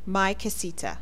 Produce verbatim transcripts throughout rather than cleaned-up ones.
My casita.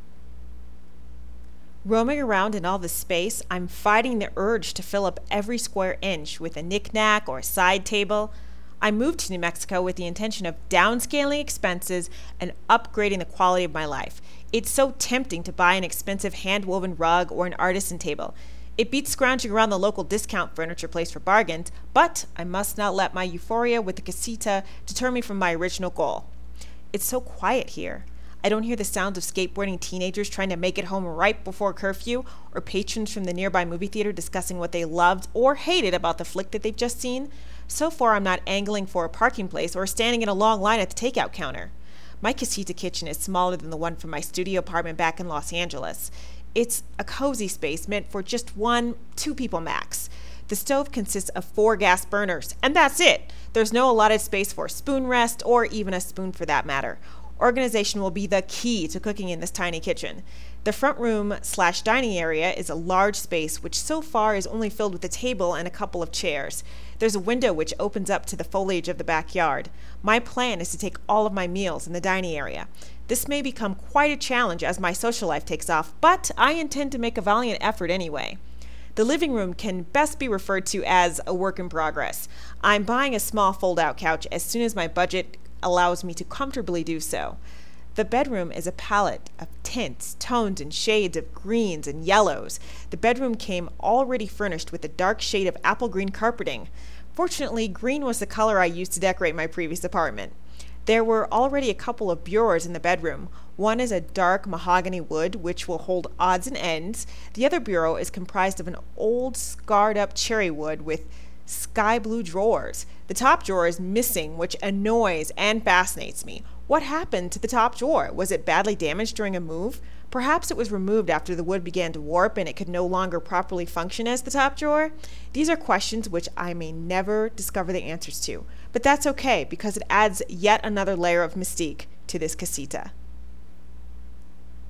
Roaming around in all this space, I'm fighting the urge to fill up every square inch with a knick-knack or a side table. I moved to New Mexico with the intention of downscaling expenses and upgrading the quality of my life. It's so tempting to buy an expensive hand-woven rug or an artisan table. It beats scrounging around the local discount furniture place for bargains, but I must not let my euphoria with the casita deter me from my original goal. It's so quiet here. I don't hear the sounds of skateboarding teenagers trying to make it home right before curfew, or patrons from the nearby movie theater discussing what they loved or hated about the flick that they've just seen. So far, I'm not angling for a parking place or standing in a long line at the takeout counter. My casita kitchen is smaller than the one from my studio apartment back in Los Angeles. It's a cozy space meant for just one, two people max. The stove consists of four gas burners, and that's it. There's no allotted space for a spoon rest, or even a spoon for that matter. Organization will be the key to cooking in this tiny kitchen. The front room slash dining area is a large space which so far is only filled with a table and a couple of chairs. There's a window which opens up to the foliage of the backyard. My plan is to take all of my meals in the dining area. This may become quite a challenge as my social life takes off, but I intend to make a valiant effort anyway. The living room can best be referred to as a work in progress. I'm buying a small fold-out couch as soon as my budget allows me to comfortably do so. The bedroom is a palette of tints, tones, and shades of greens and yellows. The bedroom came already furnished with a dark shade of apple green carpeting. Fortunately, green was the color I used to decorate my previous apartment. There were already a couple of bureaus in the bedroom. One is a dark mahogany wood, which will hold odds and ends. The other bureau is comprised of an old, scarred-up cherry wood with sky blue drawers. The top drawer is missing, which annoys and fascinates me. What happened to the top drawer? Was it badly damaged during a move? Perhaps it was removed after the wood began to warp and it could no longer properly function as the top drawer? These are questions which I may never discover the answers to, but that's okay because it adds yet another layer of mystique to this casita.